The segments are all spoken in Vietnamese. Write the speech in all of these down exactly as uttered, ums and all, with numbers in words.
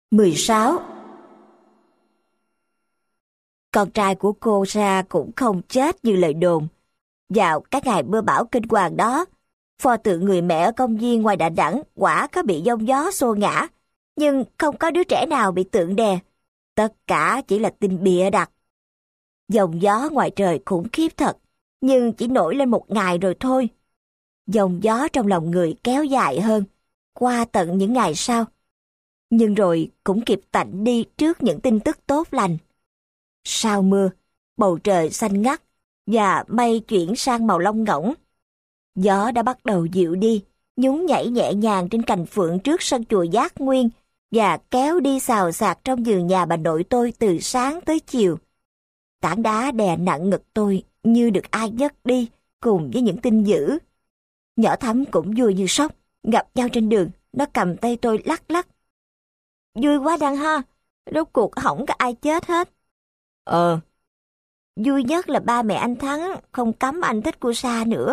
mười sáu. Con trai của cô Sa cũng không chết như lời đồn. Vào các ngày mưa bão kinh hoàng đó, pho tượng người mẹ ở công viên ngoài Đà Nẵng quả có bị giông gió xô ngã, nhưng không có đứa trẻ nào bị tượng đè. Tất cả chỉ là tin bịa đặt. Giông gió ngoài trời khủng khiếp thật, nhưng chỉ nổi lên một ngày rồi thôi. Giông gió trong lòng người kéo dài hơn, qua tận những ngày sau. Nhưng rồi cũng kịp tạnh đi trước những tin tức tốt lành. Sau mưa, bầu trời xanh ngắt và mây chuyển sang màu lông ngỗng. Gió đã bắt đầu dịu đi, nhún nhảy nhẹ nhàng trên cành phượng trước sân chùa Giác Nguyên và kéo đi xào xạc trong vườn nhà bà nội tôi từ sáng tới chiều. Tảng đá đè nặng ngực tôi như được ai nhấc đi cùng với những tin dữ. Nhỏ Thắm cũng vui như sóc, gặp nhau trên đường, nó cầm tay tôi lắc lắc. Vui quá Đăng ha, rốt cuộc không có ai chết hết. Ờ. Vui nhất là ba mẹ anh Thắng không cấm anh thích cô Sa nữa.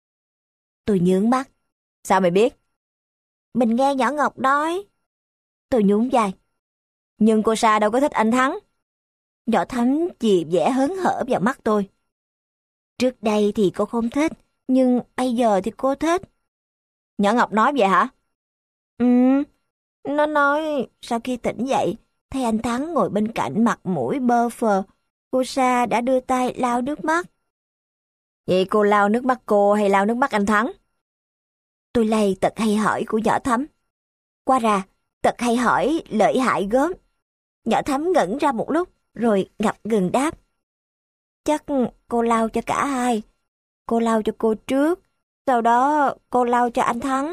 Tôi nhướng mắt. Sao mày biết? Mình nghe nhỏ Ngọc nói. Tôi nhún vai. Nhưng cô Sa đâu có thích anh Thắng. Nhỏ Thắm chì vẻ hớn hở vào mắt tôi. Trước đây thì cô không thích, nhưng bây giờ thì cô thích. Nhỏ Ngọc nói vậy hả? Ừ, nó nói sau khi tỉnh dậy, thấy anh Thắng ngồi bên cạnh mặt mũi bơ phờ, cô Sa đã đưa tay lau nước mắt. Vậy cô lau nước mắt cô hay lau nước mắt anh Thắng? Tôi lay tật hay hỏi của nhỏ Thắm. Qua ra, tật hay hỏi lợi hại gớm. Nhỏ Thắm ngẩn ra một lúc, rồi ngập ngừng đáp. Chắc cô lau cho cả hai. Cô lau cho cô trước, sau đó cô lau cho anh Thắng.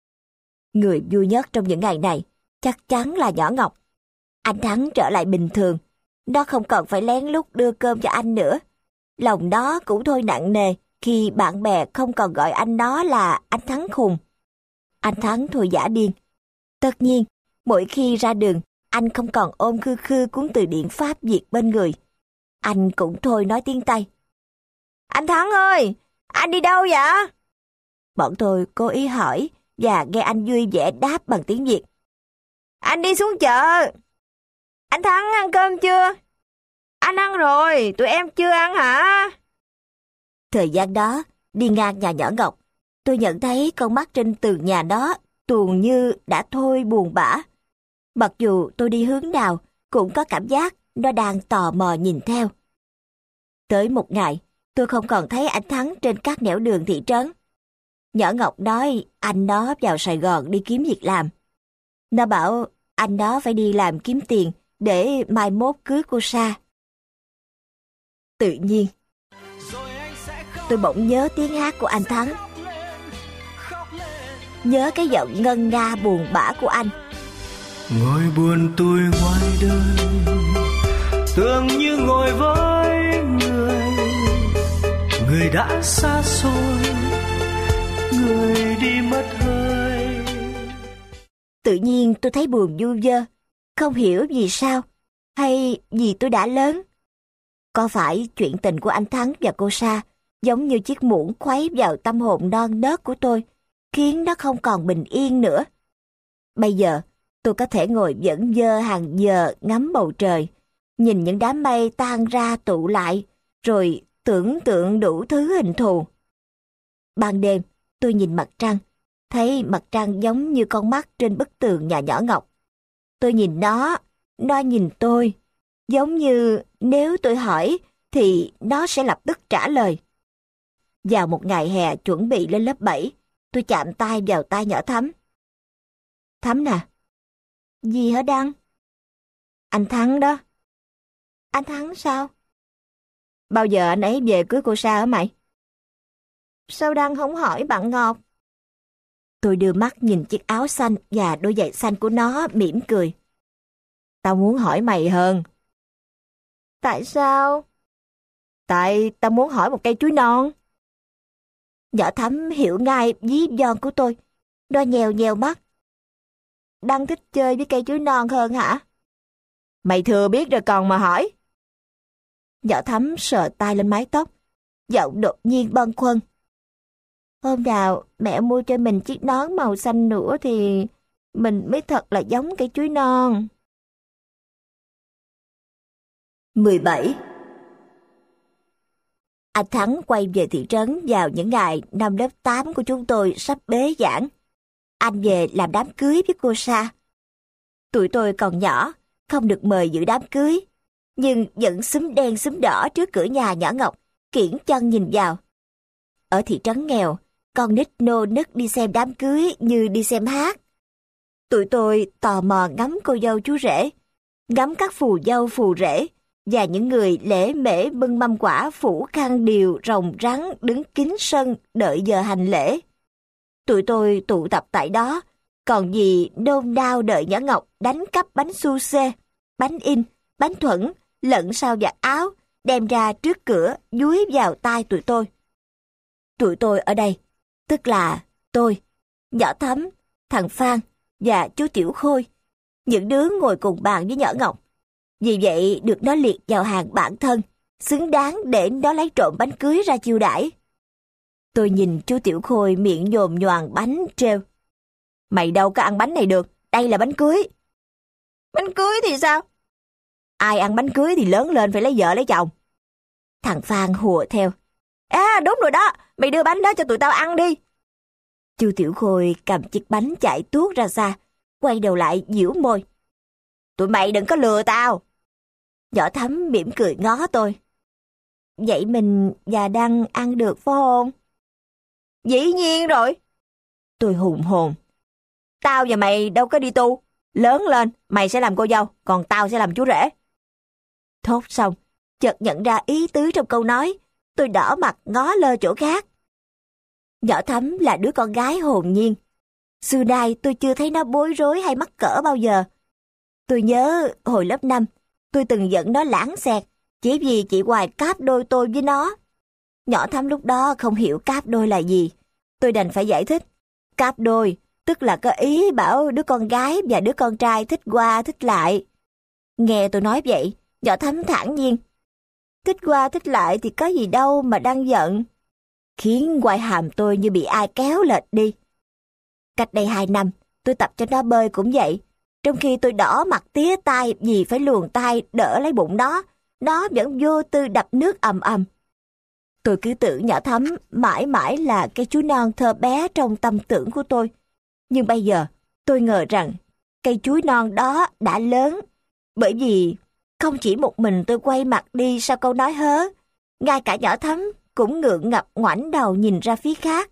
Người vui nhất trong những ngày này chắc chắn là nhỏ Ngọc. Anh Thắng trở lại bình thường. Nó không còn phải lén lút đưa cơm cho anh nữa. Lòng nó cũng thôi nặng nề khi bạn bè không còn gọi anh nó là anh Thắng khùng. Anh Thắng thôi giả điên. Tất nhiên, mỗi khi ra đường, anh không còn ôm khư khư cuốn từ điển Pháp Việt bên người. Anh cũng thôi nói tiếng Tây. Anh Thắng ơi, anh đi đâu vậy? Bọn tôi cố ý hỏi và nghe anh vui vẻ đáp bằng tiếng Việt. Anh đi xuống chợ. Anh Thắng ăn cơm chưa? Anh ăn rồi, tụi em chưa ăn hả? Thời gian đó, đi ngang nhà nhỏ Ngọc, tôi nhận thấy con mắt trên tường nhà đó tuồn như đã thôi buồn bã. Mặc dù tôi đi hướng nào, cũng có cảm giác nó đang tò mò nhìn theo. Tới một ngày, tôi không còn thấy anh Thắng trên các nẻo đường thị trấn. Nhỏ Ngọc nói anh nó vào Sài Gòn đi kiếm việc làm. Nó bảo anh đó phải đi làm kiếm tiền để mai mốt cưới cô Sa. Tự nhiên, tôi bỗng nhớ tiếng hát của anh Thắng. Nhớ cái giọng ngân nga buồn bã của anh. Ngồi buồn tôi ngoài đời, tưởng như ngồi với người, người đã xa xôi, người đi mất hơi. Tự nhiên tôi thấy buồn du vơ, không hiểu vì sao, hay vì tôi đã lớn. Có phải chuyện tình của anh Thắng và cô Sa giống như chiếc muỗng khuấy vào tâm hồn non nớt của tôi, khiến nó không còn bình yên nữa. Bây giờ, tôi có thể ngồi vẫn vơ hàng giờ ngắm bầu trời, nhìn những đám mây tan ra tụ lại, rồi tưởng tượng đủ thứ hình thù. Ban đêm, tôi nhìn mặt trăng, thấy mặt trăng giống như con mắt trên bức tường nhà nhỏ Ngọc. Tôi nhìn nó, nó nhìn tôi, giống như nếu tôi hỏi thì nó sẽ lập tức trả lời. Vào một ngày hè chuẩn bị lên lớp bảy, tôi chạm tay vào tay nhỏ Thắm. Thắm nè. Gì hả Đăng? Anh Thắng đó. Anh Thắng sao? Bao giờ anh ấy về cưới cô Sa hả mày? Sao Đăng không hỏi bạn Ngọc? Tôi đưa mắt nhìn chiếc áo xanh và đôi giày xanh của nó mỉm cười. Tao muốn hỏi mày hơn. Tại sao? Tại tao muốn hỏi một cây chuối non. Nhỏ Thắm hiểu ngay lý do của tôi. Nó nhèo nhèo mắt. Đăng thích chơi với cây chuối non hơn hả? Mày thừa biết rồi còn mà hỏi. Nhỏ Thắm sờ tay lên mái tóc, giọng đột nhiên bâng khuâng. Hôm nào mẹ mua cho mình chiếc nón màu xanh nữa thì mình mới thật là giống cây chuối non. mười bảy. Anh Thắng quay về thị trấn vào những ngày năm lớp tám của chúng tôi sắp bế giảng. Anh về làm đám cưới với cô Sa. Tụi tôi còn nhỏ, không được mời dự đám cưới, nhưng vẫn xúm đen xúm đỏ trước cửa nhà nhỏ Ngọc, kiễng chân nhìn vào. Ở thị trấn nghèo, con nít nô nức đi xem đám cưới như đi xem hát. Tụi tôi tò mò ngắm cô dâu chú rể, ngắm các phù dâu phù rể, và những người lễ mễ bưng mâm quả phủ khăn điều rồng rắn đứng kín sân đợi giờ hành lễ. Tụi tôi tụ tập tại đó, còn gì nôn nao đợi nhỏ Ngọc đánh cắp bánh su xê, bánh in, bánh thuẫn, lẫn sau vạt áo, đem ra trước cửa dúi vào tai tụi tôi. Tụi tôi ở đây, tức là tôi, nhỏ Thắm, thằng Phan và chú Tiểu Khôi, những đứa ngồi cùng bàn với nhỏ Ngọc. Vì vậy được nó liệt vào hàng bạn thân, xứng đáng để nó lấy trộm bánh cưới ra chiêu đãi. Tôi nhìn chú Tiểu Khôi miệng nhồm nhoàng bánh trêu. Mày đâu có ăn bánh này được, đây là bánh cưới. Bánh cưới thì sao? Ai ăn bánh cưới thì lớn lên phải lấy vợ lấy chồng. Thằng Phan hùa theo. À đúng rồi đó, mày đưa bánh đó cho tụi tao ăn đi. Chú Tiểu Khôi cầm chiếc bánh chạy tuốt ra xa, quay đầu lại giễu môi. Tụi mày đừng có lừa tao. Nhỏ Thắm mỉm cười ngó tôi. Vậy mình và Đăng ăn được phải không? Dĩ nhiên rồi. Tôi hùng hồn. Tao và mày đâu có đi tu. Lớn lên, mày sẽ làm cô dâu, còn tao sẽ làm chú rể. Thốt xong, chợt nhận ra ý tứ trong câu nói. Tôi đỏ mặt ngó lơ chỗ khác. Nhỏ Thắm là đứa con gái hồn nhiên. Xưa nay tôi chưa thấy nó bối rối hay mắc cỡ bao giờ. Tôi nhớ hồi lớp năm, tôi từng giận nó lãng xẹt, chỉ vì chị Hoài cáp đôi tôi với nó. Nhỏ Thắm lúc đó không hiểu cáp đôi là gì. Tôi đành phải giải thích. Cáp đôi, tức là có ý bảo đứa con gái và đứa con trai thích qua thích lại. Nghe tôi nói vậy, nhỏ Thắm thản nhiên. Thích qua thích lại thì có gì đâu mà đang giận. Khiến quai hàm tôi như bị ai kéo lệch đi. Cách đây hai năm, tôi tập cho nó bơi cũng vậy. Trong khi tôi đỏ mặt tía tai vì phải luồn tay đỡ lấy bụng nó, nó vẫn vô tư đập nước ầm ầm. Tôi cứ tưởng nhỏ Thắm mãi mãi là cái chú non thơ bé trong tâm tưởng của tôi. Nhưng bây giờ, tôi ngờ rằng cây chuối non đó đã lớn. Bởi vì không chỉ một mình tôi quay mặt đi sau câu nói hớ, ngay cả nhỏ Thắm cũng ngượng ngập ngoảnh đầu nhìn ra phía khác.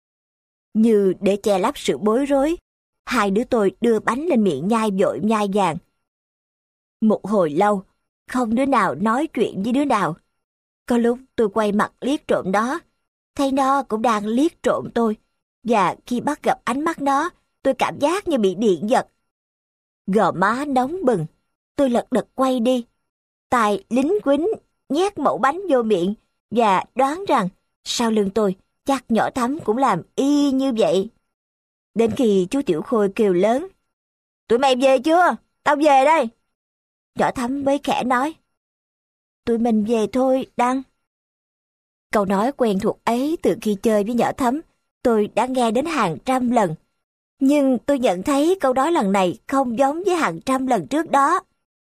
Như để che lấp sự bối rối, hai đứa tôi đưa bánh lên miệng nhai vội nhai vàng. Một hồi lâu, không đứa nào nói chuyện với đứa nào. Có lúc tôi quay mặt liếc trộm nó, thấy nó cũng đang liếc trộm tôi, và khi bắt gặp ánh mắt nó, tôi cảm giác như bị điện giật. Gò má nóng bừng, tôi lật đật quay đi, tay lính quýnh nhét mẩu bánh vô miệng và đoán rằng sau lưng tôi chắc nhỏ Thắm cũng làm y như vậy. Đến khi chú Tiểu Khôi kêu lớn, tụi mày về chưa? Tao về đây. Nhỏ Thắm mới khẽ nói, tụi mình về thôi, Đăng. Câu nói quen thuộc ấy từ khi chơi với nhỏ Thắm, tôi đã nghe đến hàng trăm lần. Nhưng tôi nhận thấy câu nói lần này không giống với hàng trăm lần trước đó.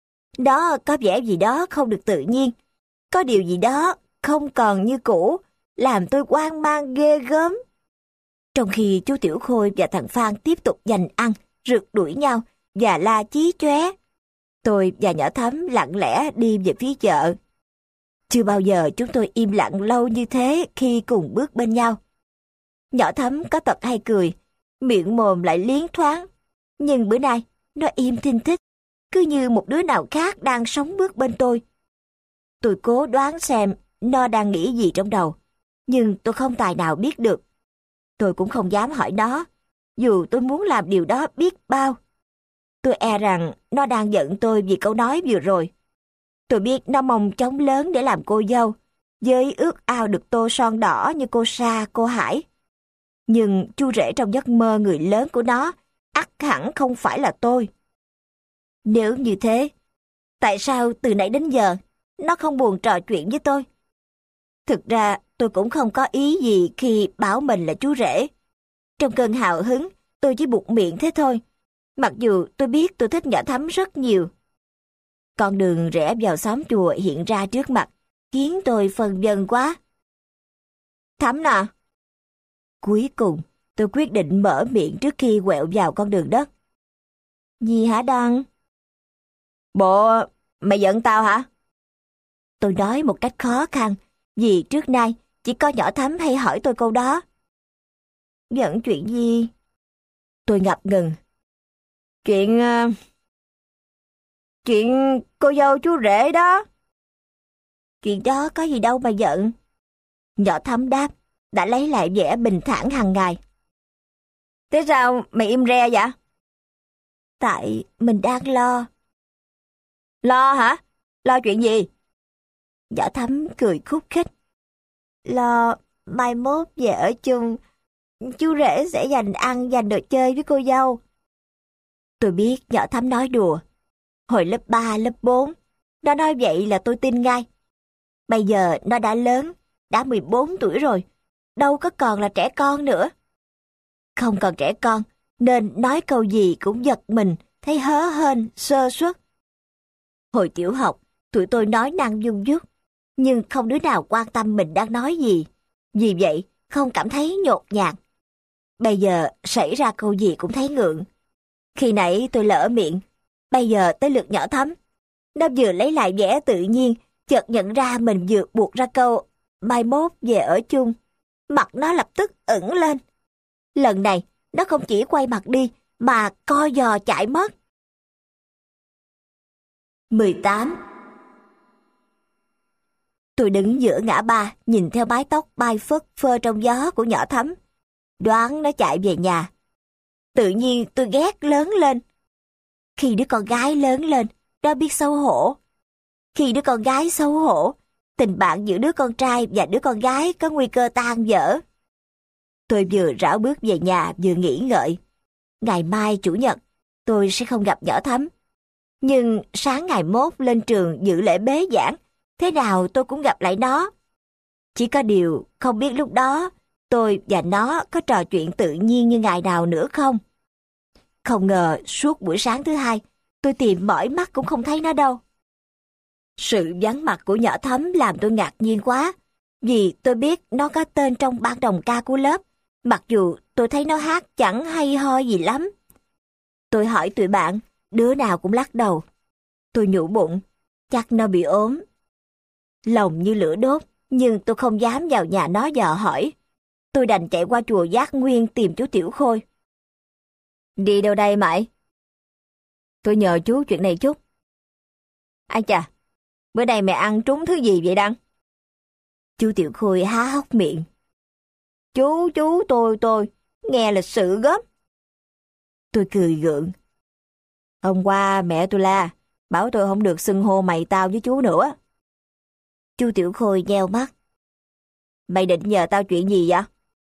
Đó có vẻ gì đó không được tự nhiên. Có điều gì đó không còn như cũ, làm tôi hoang mang ghê gớm. Trong khi chú Tiểu Khôi và thằng Phan tiếp tục giành ăn, rượt đuổi nhau và la chí chóe, tôi và nhỏ Thắm lặng lẽ đi về phía chợ. Chưa bao giờ chúng tôi im lặng lâu như thế khi cùng bước bên nhau. Nhỏ Thắm có tật hay cười, miệng mồm lại liến thoáng. Nhưng bữa nay, nó im thinh thích, cứ như một đứa nào khác đang sống bước bên tôi. Tôi cố đoán xem nó đang nghĩ gì trong đầu, nhưng tôi không tài nào biết được. Tôi cũng không dám hỏi nó, dù tôi muốn làm điều đó biết bao. Tôi e rằng nó đang giận tôi vì câu nói vừa rồi. Tôi biết nó mong chóng lớn để làm cô dâu, với ước ao được tô son đỏ như cô Sa, cô Hải. Nhưng chú rể trong giấc mơ người lớn của nó, ắt hẳn không phải là tôi. Nếu như thế, tại sao từ nãy đến giờ nó không buồn trò chuyện với tôi? Thực ra tôi cũng không có ý gì khi bảo mình là chú rể. Trong cơn hào hứng, tôi chỉ buột miệng thế thôi, mặc dù tôi biết tôi thích nhỏ Thắm rất nhiều. Con đường rẽ vào xóm chùa hiện ra trước mặt, khiến tôi phân vân quá. Thắm nè. Cuối cùng, tôi quyết định mở miệng trước khi quẹo vào con đường đất. Gì hả Đăng? Bộ, mày giận tao hả? Tôi nói một cách khó khăn, vì trước nay chỉ có nhỏ Thắm hay hỏi tôi câu đó. Giận chuyện gì? Tôi ngập ngừng. Chuyện... Uh... Chuyện cô dâu chú rể đó. Chuyện đó có gì đâu mà giận. Nhỏ Thắm đáp, đã lấy lại vẻ bình thản hàng ngày. Thế sao mày im re vậy? Tại mình đang lo. Lo hả? Lo chuyện gì? Nhỏ Thắm cười khúc khích. Lo mai mốt về ở chung, chú rể sẽ dành ăn dành đồ chơi với cô dâu. Tôi biết nhỏ Thắm nói đùa. Hồi lớp ba, lớp bốn, nó nói vậy là tôi tin ngay. Bây giờ nó đã lớn, đã mười bốn tuổi rồi, đâu có còn là trẻ con nữa. Không còn trẻ con, nên nói câu gì cũng giật mình, thấy hớ hênh, sơ suất. Hồi tiểu học, tụi tôi nói năng dung dút, nhưng không đứa nào quan tâm mình đang nói gì. Vì vậy, không cảm thấy nhột nhạt. Bây giờ, xảy ra câu gì cũng thấy ngượng. Khi nãy tôi lỡ miệng, bây giờ tới lượt nhỏ Thắm. Nó vừa lấy lại vẻ tự nhiên, chợt nhận ra mình vừa buộc ra câu mai mốt về ở chung. Mặt nó lập tức ửng lên. Lần này, nó không chỉ quay mặt đi, mà co giò chạy mất. mười tám. Tôi đứng giữa ngã ba, nhìn theo mái tóc bay phất phơ trong gió của nhỏ Thắm. Đoán nó chạy về nhà. Tự nhiên tôi ghét lớn lên. Khi đứa con gái lớn lên, nó biết xấu hổ. Khi đứa con gái xấu hổ, tình bạn giữa đứa con trai và đứa con gái có nguy cơ tan vỡ. Tôi vừa rảo bước về nhà vừa nghĩ ngợi. Ngày mai Chủ nhật, tôi sẽ không gặp nhỏ Thắm. Nhưng sáng ngày mốt lên trường dự lễ bế giảng, thế nào tôi cũng gặp lại nó. Chỉ có điều không biết lúc đó tôi và nó có trò chuyện tự nhiên như ngày nào nữa không. Không ngờ suốt buổi sáng thứ hai, tôi tìm mỏi mắt cũng không thấy nó đâu. Sự vắng mặt của nhỏ Thắm làm tôi ngạc nhiên quá, vì tôi biết nó có tên trong ban đồng ca của lớp, mặc dù tôi thấy nó hát chẳng hay ho gì lắm. Tôi hỏi tụi bạn, đứa nào cũng lắc đầu. Tôi nhủ bụng, chắc nó bị ốm. Lòng như lửa đốt, nhưng tôi không dám vào nhà nó dò hỏi. Tôi đành chạy qua chùa Giác Nguyên tìm chú Tiểu Khôi. Đi đâu đây mày? Tôi nhờ chú chuyện này chút. Ai chà, bữa nay mẹ ăn trúng thứ gì vậy Đăng? Chú Tiểu Khôi há hốc miệng. Chú, chú, tôi, tôi, nghe lịch sự gớm. Tôi cười gượng. Hôm qua mẹ tôi la, bảo tôi không được xưng hô mày tao với chú nữa. Chú Tiểu Khôi nheo mắt. Mày định nhờ tao chuyện gì vậy?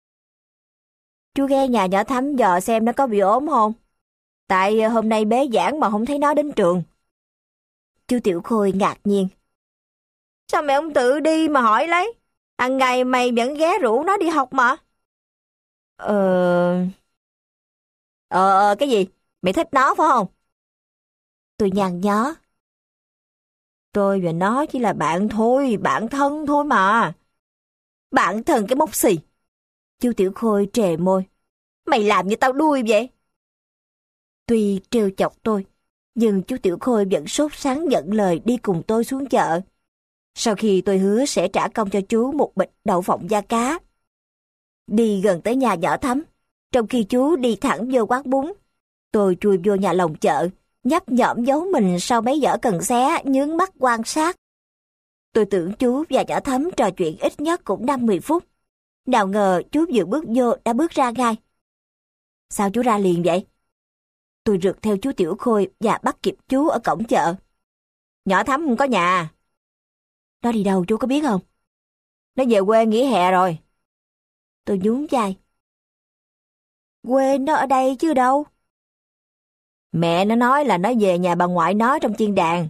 Chú ghé nhà nhỏ Thắm dò xem nó có bị ốm không? Tại hôm nay bế giảng mà không thấy nó đến trường. Chú Tiểu Khôi ngạc nhiên. Sao mày không tự đi mà hỏi lấy? Hằng ngày mày vẫn ghé rủ nó đi học mà. Ờ... Ờ, ờ cái gì? Mày thích nó phải không? Tôi nhăn nhó. Tôi và nó chỉ là bạn thôi, bạn thân thôi mà. Bạn thân cái mốc xì. Chú Tiểu Khôi trề môi. Mày làm như tao đuôi vậy. Tuy trêu chọc tôi, nhưng chú Tiểu Khôi vẫn sốt sắng nhận lời đi cùng tôi xuống chợ. Sau khi tôi hứa sẽ trả công cho chú một bịch đậu phộng da cá. Đi gần tới nhà nhỏ Thắm, trong khi chú đi thẳng vô quán bún, tôi chui vô nhà lồng chợ, nhấp nhổm giấu mình sau mấy giỏ cần xé, nhướng mắt quan sát. Tôi tưởng chú và nhỏ Thắm trò chuyện ít nhất cũng năm mười phút. Nào ngờ chú vừa bước vô đã bước ra ngay. Sao chú ra liền vậy? Tôi rượt theo chú Tiểu Khôi và bắt kịp chú ở cổng chợ. Nhỏ Thắm không có nhà. Nó đi đâu chú có biết không? Nó về quê nghỉ hè rồi. Tôi nhún vai. Quê nó ở đây chứ đâu. Mẹ nó nói là nó về nhà bà ngoại nó trong chiên đàn.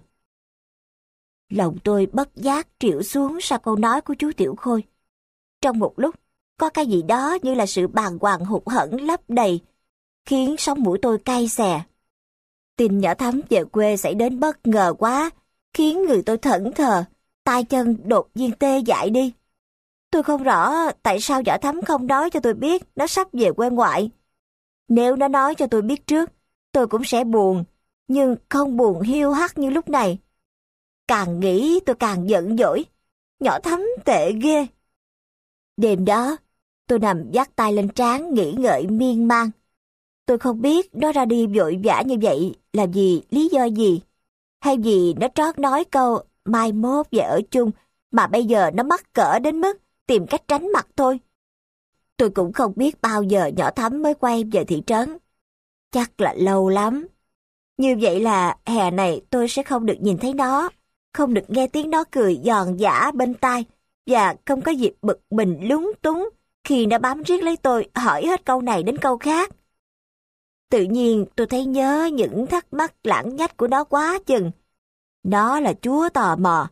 Lòng tôi bất giác trĩu xuống sau câu nói của chú Tiểu Khôi. Trong một lúc, có cái gì đó như là sự bàng hoàng hụt hẫng lấp đầy, khiến sống mũi tôi cay xè. Tin nhỏ Thắm về quê xảy đến bất ngờ quá, khiến người tôi thẫn thờ, tay chân đột nhiên tê dại đi. Tôi không rõ tại sao Võ Thắm không nói cho tôi biết nó sắp về quê ngoại. Nếu nó nói cho tôi biết trước, tôi cũng sẽ buồn, nhưng không buồn hiu hắt như lúc này. Càng nghĩ tôi càng giận dỗi, Nhỏ Thắm tệ ghê. Đêm đó, tôi nằm vắt tay lên trán nghĩ ngợi miên man. Tôi không biết nó ra đi vội vã như vậy là vì lý do gì, hay vì nó trót nói câu mai mốt về ở chung mà bây giờ nó mắc cỡ đến mức tìm cách tránh mặt tôi. Tôi cũng không biết bao giờ Nhỏ Thắm mới quay về thị trấn. Chắc là lâu lắm. Như vậy là hè này tôi sẽ không được nhìn thấy nó, không được nghe tiếng nó cười giòn giã bên tai, và không có dịp bực mình lúng túng khi nó bám riết lấy tôi hỏi hết câu này đến câu khác. Tự nhiên tôi thấy nhớ những thắc mắc lãng nhách của nó quá chừng. Nó là chúa tò mò,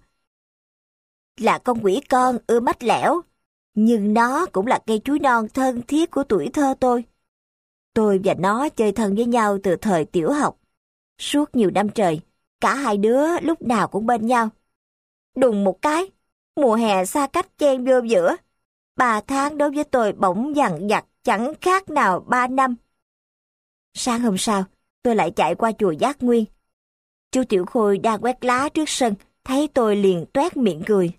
là con quỷ con ưa mách lẻo, nhưng nó cũng là cây chuối non thân thiết của tuổi thơ tôi. Tôi và nó chơi thân với nhau từ thời tiểu học. Suốt nhiều năm trời, cả hai đứa lúc nào cũng bên nhau. Đùng một cái, mùa hè xa cách chen vô giữa. Ba tháng đối với tôi bỗng dằn vặt chẳng khác nào ba năm. Sáng hôm sau, tôi lại chạy qua chùa Giác Nguyên. Chú Tiểu Khôi đang quét lá trước sân, thấy tôi liền toét miệng cười.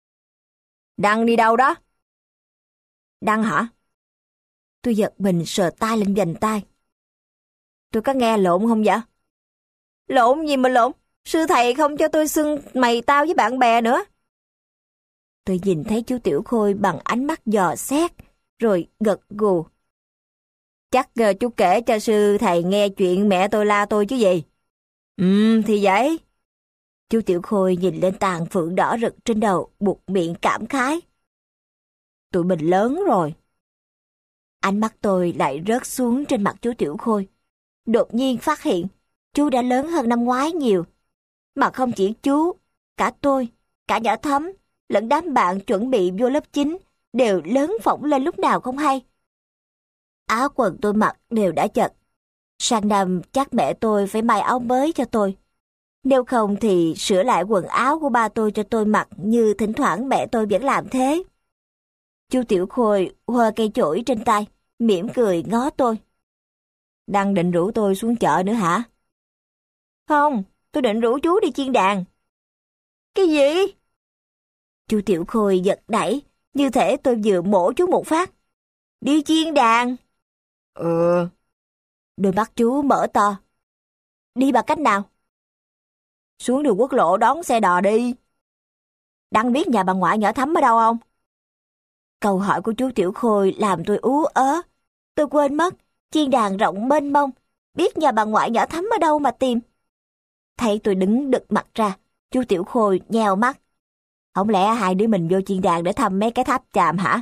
Đăng đi đâu đó? Đăng hả? Tôi giật mình sờ tay lên vành tay. Tôi có nghe lộn không vậy? Lộn gì mà lộn? Sư thầy không cho tôi xưng mày tao với bạn bè nữa. Tôi nhìn thấy chú Tiểu Khôi bằng ánh mắt dò xét, rồi gật gù. Chắc uh, chú kể cho sư thầy nghe chuyện mẹ tôi la tôi chứ gì. Ừ, thì vậy. Chú Tiểu Khôi nhìn lên tàn phượng đỏ rực trên đầu, buột miệng cảm khái. Tụi mình lớn rồi. Ánh mắt tôi lại rớt xuống trên mặt chú Tiểu Khôi. Đột nhiên phát hiện, chú đã lớn hơn năm ngoái nhiều. Mà không chỉ chú, cả tôi, cả Nhỏ Thắm, lẫn đám bạn chuẩn bị vô lớp chín đều lớn phỏng lên lúc nào không hay. Áo quần tôi mặc đều đã chật. Sang năm chắc mẹ tôi phải may áo mới cho tôi. Nếu không thì sửa lại quần áo của ba tôi cho tôi mặc như thỉnh thoảng mẹ tôi vẫn làm thế. Chú Tiểu Khôi hơ cây chổi trên tay, mỉm cười ngó tôi. Đang định rủ tôi xuống chợ nữa hả? Không, tôi định rủ chú đi chiên đàn. Cái gì? Chú Tiểu Khôi giật đẩy, như thể tôi vừa mổ chú một phát. Đi chiên đàn? Ừ. Đôi mắt chú mở to. Đi bằng cách nào? Xuống đường quốc lộ đón xe đò đi. Đăng biết nhà bà ngoại Nhỏ Thắm ở đâu không? Câu hỏi của chú Tiểu Khôi làm tôi ú ớ. Tôi quên mất, chiên đàn rộng mênh mông, biết nhà bà ngoại Nhỏ Thắm ở đâu mà tìm. Thấy tôi đứng đực mặt ra, chú Tiểu Khôi nheo mắt. Không lẽ hai đứa mình vô chiên đàn để thăm mấy cái tháp chàm hả?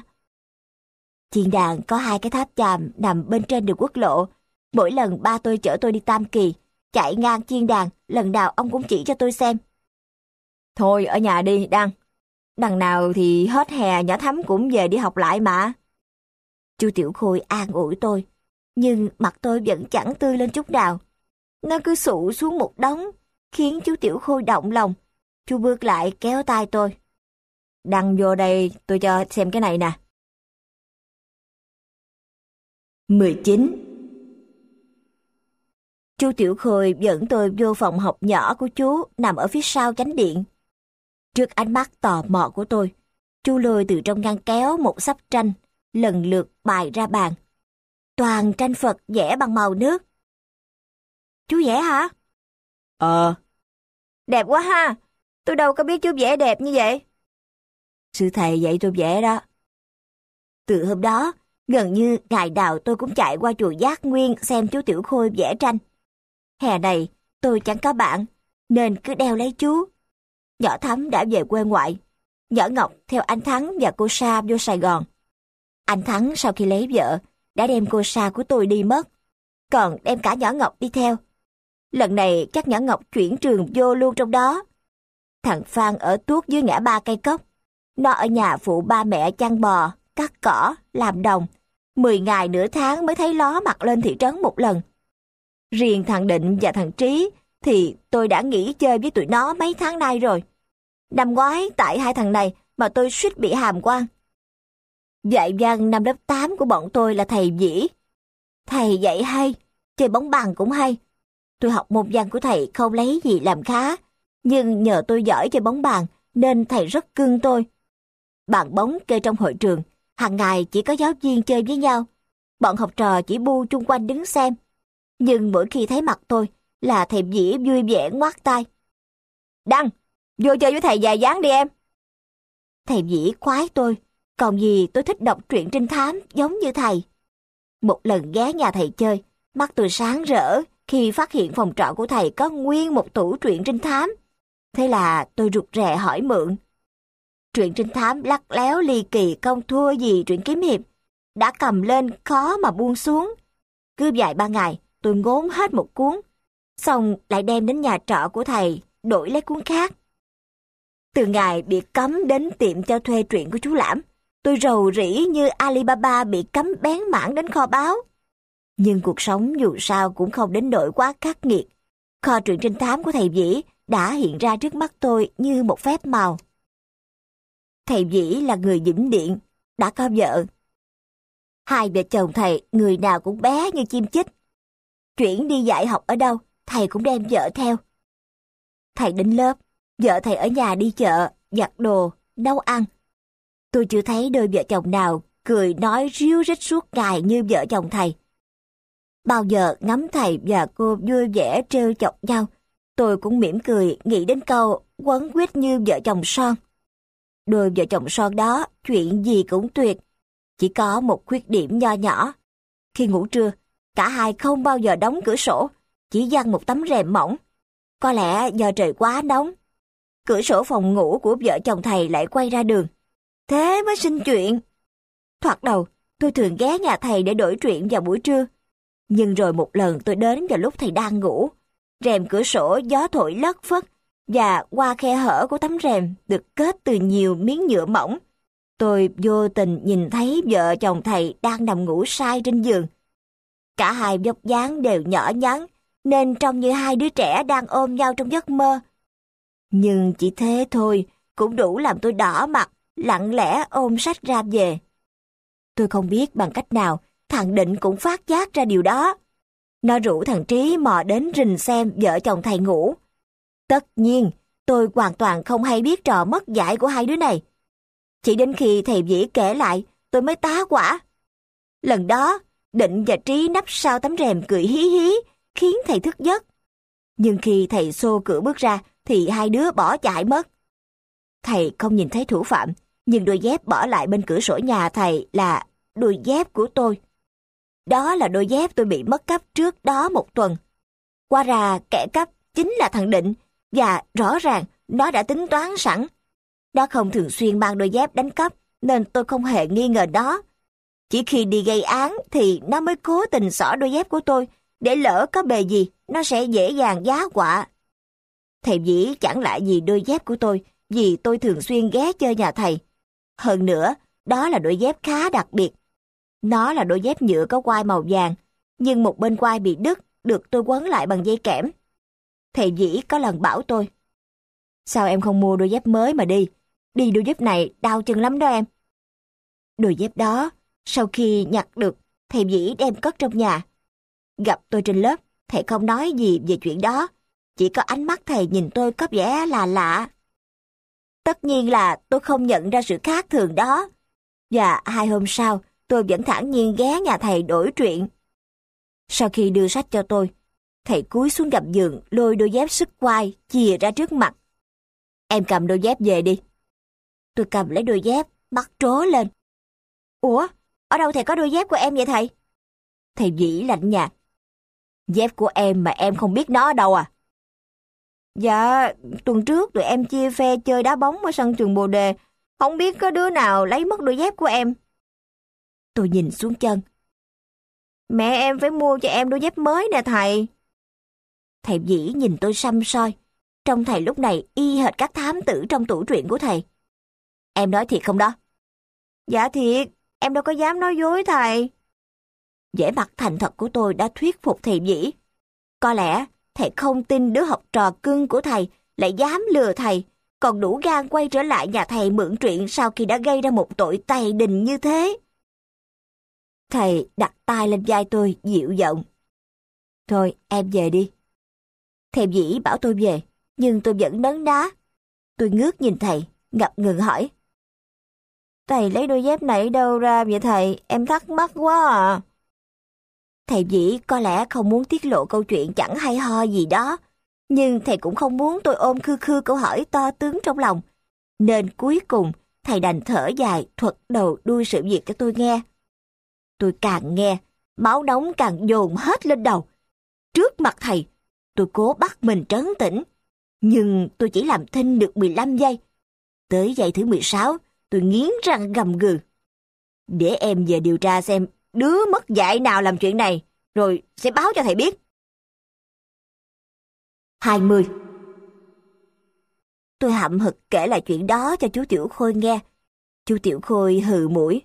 Chiên đàn có hai cái tháp chàm nằm bên trên đường quốc lộ. Mỗi lần ba tôi chở tôi đi Tam Kỳ, chạy ngang chiên đàn, lần nào ông cũng chỉ cho tôi xem. Thôi ở nhà đi Đăng. Đằng nào thì hết hè Nhỏ Thắm cũng về đi học lại mà. Chú Tiểu Khôi an ủi tôi, nhưng mặt tôi vẫn chẳng tươi lên chút nào. Nó cứ sụ xuống một đống, khiến chú Tiểu Khôi động lòng. Chú bước lại kéo tay tôi. Đăng vô đây tôi cho xem cái này nè. mười chín. Chú Tiểu Khôi dẫn tôi vô phòng học nhỏ của chú nằm ở phía sau chánh điện. Trước ánh mắt tò mò của tôi, chú lôi từ trong ngăn kéo một xấp tranh, lần lượt bày ra bàn. Toàn tranh Phật vẽ bằng màu nước. Chú vẽ hả? Ờ. Đẹp quá ha, tôi đâu có biết chú vẽ đẹp như vậy. Sư thầy dạy tôi vẽ đó. Từ hôm đó, gần như ngày nào tôi cũng chạy qua chùa Giác Nguyên xem chú Tiểu Khôi vẽ tranh. Hè này, tôi chẳng có bạn, nên cứ đeo lấy chú. Nhỏ Thắm đã về quê ngoại. Nhỏ Ngọc theo anh Thắng và cô Sa vô Sài Gòn. Anh Thắng sau khi lấy vợ, đã đem cô Sa của tôi đi mất, còn đem cả nhỏ Ngọc đi theo. Lần này chắc nhỏ Ngọc chuyển trường vô luôn trong đó. Thằng Phan ở tuốt dưới ngã ba cây cốc. Nó ở nhà phụ ba mẹ chăn bò, cắt cỏ, làm đồng. Mười ngày nửa tháng mới thấy ló mặt lên thị trấn một lần. Riêng thằng Định và thằng Trí thì tôi đã nghỉ chơi với tụi nó mấy tháng nay rồi. Năm ngoái tại hai thằng này mà tôi suýt bị hàm quan. Dạy văn năm lớp tám của bọn tôi là thầy Vĩ. Thầy dạy hay, chơi bóng bàn cũng hay. Tôi học môn văn của thầy không lấy gì làm khá, nhưng nhờ tôi giỏi chơi bóng bàn nên thầy rất cưng tôi. Bàn bóng kê trong hội trường, hàng ngày chỉ có giáo viên chơi với nhau. Bọn học trò chỉ bu chung quanh đứng xem. Nhưng mỗi khi thấy mặt tôi là thầy Vĩ vui vẻ ngoác tay. Đăng, vô chơi với thầy vài ván đi em. Thầy Vĩ khoái tôi, còn gì tôi thích đọc truyện trinh thám giống như thầy. Một lần ghé nhà thầy chơi, mắt tôi sáng rỡ khi phát hiện phòng trọ của thầy có nguyên một tủ truyện trinh thám. Thế là tôi rụt rè hỏi mượn. Truyện trinh thám lắt léo ly kỳ không thua gì truyện kiếm hiệp. Đã cầm lên khó mà buông xuống. Cứ vài ba ngày tôi ngốn hết một cuốn, xong lại đem đến nhà trọ của thầy đổi lấy cuốn khác. Từ ngày bị cấm đến tiệm cho thuê truyện của chú Lãm, tôi rầu rĩ như Alibaba bị cấm bén mảng đến kho báu. Nhưng cuộc sống dù sao cũng không đến nỗi quá khắc nghiệt. Kho truyện trinh thám của thầy Vĩ đã hiện ra trước mắt tôi như một phép màu. Thầy Vĩ là người Vĩnh Điện, đã có vợ. Hai vợ chồng thầy người nào cũng bé như chim chích. Chuyển đi dạy học ở đâu, thầy cũng đem vợ theo. Thầy đến lớp, vợ thầy ở nhà đi chợ, giặt đồ, nấu ăn. Tôi chưa thấy đôi vợ chồng nào cười nói ríu rít suốt ngày như vợ chồng thầy. Bao giờ ngắm thầy và cô vui vẻ trêu chọc nhau, tôi cũng mỉm cười nghĩ đến câu quấn quýt như vợ chồng son. Đôi vợ chồng son đó chuyện gì cũng tuyệt, chỉ có một khuyết điểm nho nhỏ. Khi ngủ trưa, cả hai không bao giờ đóng cửa sổ, chỉ giăng một tấm rèm mỏng. Có lẽ do trời quá nóng. Cửa sổ phòng ngủ của vợ chồng thầy lại quay ra đường. Thế mới sinh chuyện. Thoạt đầu, tôi thường ghé nhà thầy để đổi truyện vào buổi trưa. Nhưng rồi một lần tôi đến vào lúc thầy đang ngủ. Rèm cửa sổ gió thổi lất phất, và qua khe hở của tấm rèm được kết từ nhiều miếng nhựa mỏng. Tôi vô tình nhìn thấy vợ chồng thầy đang nằm ngủ say trên giường. Cả hai vóc dáng đều nhỏ nhắn, nên trông như hai đứa trẻ đang ôm nhau trong giấc mơ. Nhưng chỉ thế thôi, cũng đủ làm tôi đỏ mặt, lặng lẽ ôm sách ra về. Tôi không biết bằng cách nào, thằng Định cũng phát giác ra điều đó. Nó rủ thằng Trí mò đến rình xem vợ chồng thầy ngủ. Tất nhiên, tôi hoàn toàn không hay biết trò mất dạy của hai đứa này. Chỉ đến khi thầy Vĩ kể lại, tôi mới tá hỏa. Lần đó, Định và Trí nấp sau tấm rèm cười hí hí, khiến thầy thức giấc. Nhưng khi thầy xô cửa bước ra, thì hai đứa bỏ chạy mất. Thầy không nhìn thấy thủ phạm, nhưng đôi dép bỏ lại bên cửa sổ nhà thầy là đôi dép của tôi. Đó là đôi dép tôi bị mất cắp trước đó một tuần. Qua ra kẻ cắp chính là thằng Định, và rõ ràng nó đã tính toán sẵn. Nó không thường xuyên mang đôi dép đánh cắp, nên tôi không hề nghi ngờ nó. Chỉ khi đi gây án thì nó mới cố tình xỏ đôi dép của tôi, để lỡ có bề gì, nó sẽ dễ dàng giá họa. Thầy Vĩ chẳng lại gì đôi dép của tôi, vì tôi thường xuyên ghé chơi nhà thầy. Hơn nữa, đó là đôi dép khá đặc biệt. Nó là đôi dép nhựa có quai màu vàng, nhưng một bên quai bị đứt, được tôi quấn lại bằng dây kẽm. Thầy Vĩ có lần bảo tôi, sao em không mua đôi dép mới mà đi? Đi đôi dép này đau chân lắm đó em. Đôi dép đó, sau khi nhặt được, thầy Vĩ đem cất trong nhà. Gặp tôi trên lớp, thầy không nói gì về chuyện đó, chỉ có ánh mắt thầy nhìn tôi có vẻ là lạ. Tất nhiên là tôi không nhận ra sự khác thường đó. Và hai hôm sau, tôi vẫn thản nhiên ghé nhà thầy đổi truyện. Sau khi đưa sách cho tôi, thầy cúi xuống gầm giường lôi đôi dép xức quai chìa ra trước mặt. Em cầm đôi dép về đi. Tôi cầm lấy đôi dép, mắt trố lên. Ủa, ở đâu thầy có đôi dép của em vậy thầy? Thầy Vĩ lạnh nhạt. Dép của em mà em không biết nó ở đâu à? Dạ, tuần trước tụi em chia phe chơi đá bóng ở sân trường Bồ Đề. Không biết có đứa nào lấy mất đôi dép của em. Tôi nhìn xuống chân. Mẹ em phải mua cho em đôi dép mới nè thầy. Thầy Vĩ nhìn tôi săm soi. Trông thầy lúc này y hệt các thám tử trong tủ truyện của thầy. Em nói thiệt không đó? Dạ thiệt, em đâu có dám nói dối thầy. Vẻ mặt thành thật của tôi đã thuyết phục thầy Vĩ. Có lẽ Thầy không tin đứa học trò cưng của thầy lại dám lừa thầy, còn đủ gan quay trở lại nhà thầy mượn chuyện sau khi đã gây ra một tội tày đình như thế. Thầy đặt tay lên vai tôi dịu giọng. Thôi em về đi. Thầy Vĩ bảo tôi về, nhưng tôi vẫn nấn ná. Tôi ngước nhìn thầy, ngập ngừng hỏi. Thầy lấy đôi dép này đâu ra vậy thầy? Em thắc mắc quá à. Thầy Vĩ có lẽ không muốn tiết lộ câu chuyện chẳng hay ho gì đó, nhưng thầy cũng không muốn tôi ôm khư khư câu hỏi to tướng trong lòng. Nên cuối cùng, thầy đành thở dài thuật đầu đuôi sự việc cho tôi nghe. Tôi càng nghe, máu nóng càng dồn hết lên đầu. Trước mặt thầy, tôi cố bắt mình trấn tĩnh, nhưng tôi chỉ làm thinh được mười lăm giây. Tới giây thứ mười sáu, tôi nghiến răng gầm gừ. Để em về điều tra xem đứa mất dạy nào làm chuyện này, rồi sẽ báo cho thầy biết. hai mươi. Tôi hậm hực kể lại chuyện đó cho chú Tiểu Khôi nghe. Chú Tiểu Khôi hừ mũi.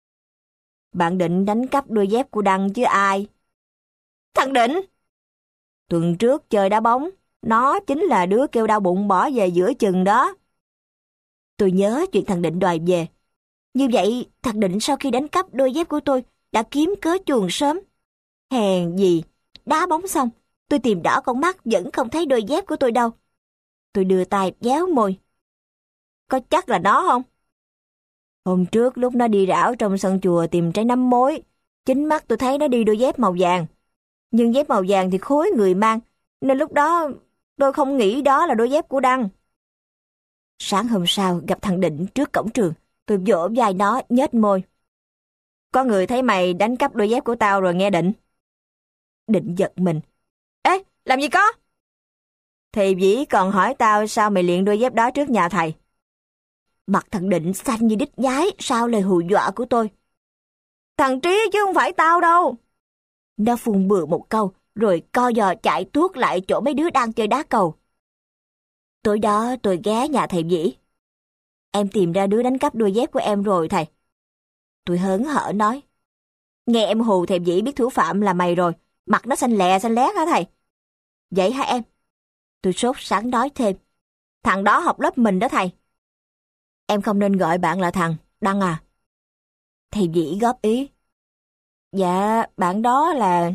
Bạn Định đánh cắp đôi dép của Đăng chứ ai? Thằng Định! Tuần trước chơi đá bóng, nó chính là đứa kêu đau bụng bỏ về giữa chừng đó. Tôi nhớ chuyện thằng Định đòi về. Như vậy, thằng Định sau khi đánh cắp đôi dép của tôi đã kiếm cớ chuồn sớm. Hèn gì, đá bóng xong, tôi tìm đỏ con mắt vẫn không thấy đôi dép của tôi đâu. Tôi đưa tay déo môi. Có chắc là nó không? Hôm trước lúc nó đi rảo trong sân chùa tìm trái nấm mối, chính mắt tôi thấy nó đi đôi dép màu vàng. Nhưng dép màu vàng thì khối người mang, nên lúc đó tôi không nghĩ đó là đôi dép của Đăng. Sáng hôm sau gặp thằng Định trước cổng trường, tôi vỗ vai nó nhếch môi. Có người thấy mày đánh cắp đôi dép của tao rồi nghe Định. Định giật mình. Ê, làm gì có? Thầy Vĩ còn hỏi tao sao mày luyện đôi dép đó trước nhà thầy. Mặt thằng Định xanh như đít nhái sau lời hù dọa của tôi. Thằng Trí chứ không phải tao đâu. Nó phun bừa một câu, rồi co giò chạy tuốt lại chỗ mấy đứa đang chơi đá cầu. Tối đó tôi ghé nhà thầy Vĩ. Em tìm ra đứa đánh cắp đôi dép của em rồi thầy. Tôi hớn hở nói. Nghe em hù thầy Vĩ biết thủ phạm là mày rồi, mặt nó xanh lè xanh lét hả thầy? Vậy hả em? Tôi sốt sắng nói thêm. Thằng đó học lớp mình đó thầy. Em không nên gọi bạn là thằng, Đăng à. Thầy Vĩ góp ý. Dạ, bạn đó là...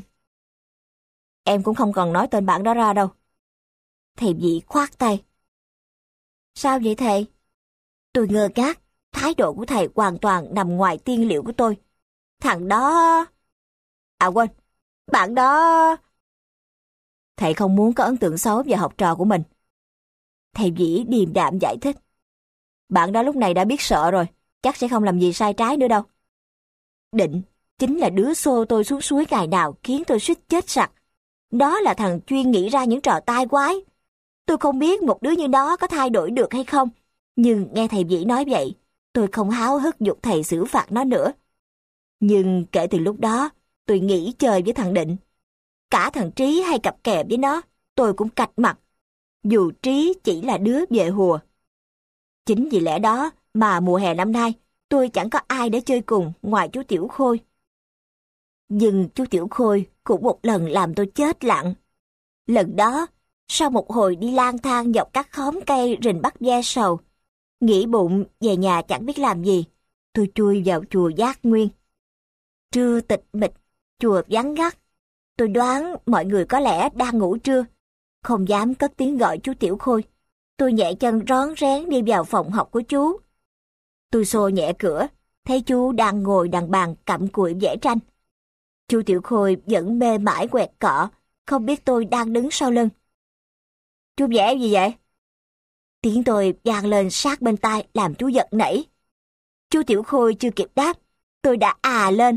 Em cũng không cần nói tên bạn đó ra đâu. Thầy Vĩ khoát tay. Sao vậy thầy? Tôi ngơ ngác, thái độ của thầy hoàn toàn nằm ngoài tiên liệu của tôi. Thằng đó... À quên, bạn đó... Thầy không muốn có ấn tượng xấu về học trò của mình. Thầy Vĩ điềm đạm giải thích. Bạn đó lúc này đã biết sợ rồi, chắc sẽ không làm gì sai trái nữa đâu. Định chính là đứa xô tôi xuống suối ngày nào khiến tôi suýt chết sặc. Đó là thằng chuyên nghĩ ra những trò tai quái. Tôi không biết một đứa như đó có thay đổi được hay không, nhưng nghe thầy Vĩ nói vậy, tôi không háo hức giục thầy xử phạt nó nữa. Nhưng kể từ lúc đó, tôi nghỉ chơi với thằng Định. Cả thằng Trí hay cặp kè với nó, tôi cũng cạch mặt. Dù Trí chỉ là đứa về hùa. Chính vì lẽ đó mà mùa hè năm nay, tôi chẳng có ai để chơi cùng ngoài chú Tiểu Khôi. Nhưng chú Tiểu Khôi cũng một lần làm tôi chết lặng. Lần đó, sau một hồi đi lang thang dọc các khóm cây rình bắt ve sầu, nghĩ bụng về nhà chẳng biết làm gì, tôi chui vào chùa Giác Nguyên. Trưa tịch mịch, chùa vắng ngắt. Tôi đoán mọi người có lẽ đang ngủ trưa, không dám cất tiếng gọi chú Tiểu Khôi. Tôi nhẹ chân rón rén đi vào phòng học của chú. Tôi xô nhẹ cửa, thấy chú đang ngồi đằng bàn cặm cụi vẽ tranh. Chú Tiểu Khôi vẫn mê mải quẹt cọ, không biết tôi đang đứng sau lưng. Chú vẽ gì vậy? Tiếng tôi vang lên sát bên tai làm chú giật nảy. Chú Tiểu Khôi chưa kịp đáp, tôi đã à lên.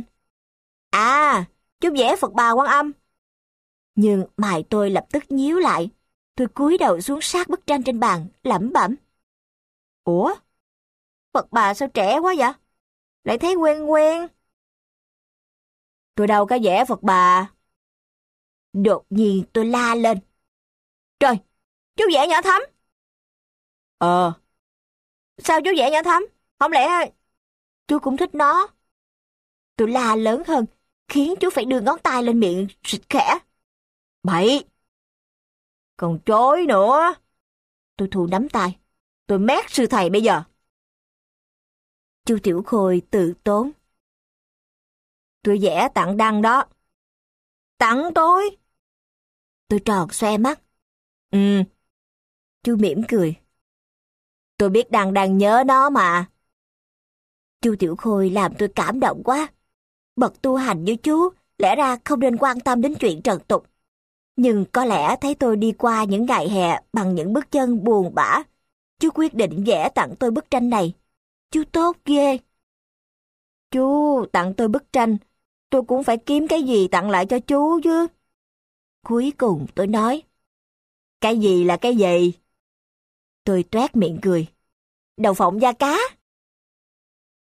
À, chú vẽ Phật Bà Quan Âm. Nhưng mày tôi lập tức nhíu lại. Tôi cúi đầu xuống sát bức tranh trên bàn, lẩm bẩm. Ủa? Phật Bà sao trẻ quá vậy? Lại thấy quen quen. Tôi đâu có vẽ Phật Bà. Đột nhiên tôi la lên. Trời, chú vẽ nhỏ Thắm. Ờ. Sao chú vẽ nhỏ Thắm? Không lẽ chú cũng thích nó? Tôi la lớn hơn, khiến chú phải đưa ngón tay lên miệng xịt khẽ. Bậy! Còn chối nữa. Tôi thu nắm tay. Tôi mét sư thầy bây giờ. Chu Tiểu Khôi tự tốn. Tôi vẽ tặng Đăng đó. Tặng tôi? Tôi tròn xoe mắt. Ừ. Chu mỉm cười. Tôi biết Đăng đang nhớ nó mà. Chu Tiểu Khôi làm tôi cảm động quá. Bậc tu hành như chú, lẽ ra không nên quan tâm đến chuyện trần tục. Nhưng có lẽ thấy tôi đi qua những ngày hè bằng những bước chân buồn bã, chú quyết định vẽ tặng tôi bức tranh này. Chú tốt ghê. Chú tặng tôi bức tranh, tôi cũng phải kiếm cái gì tặng lại cho chú chứ. Cuối cùng tôi nói. Cái gì là cái gì? Tôi toét miệng cười. Đậu phộng da cá.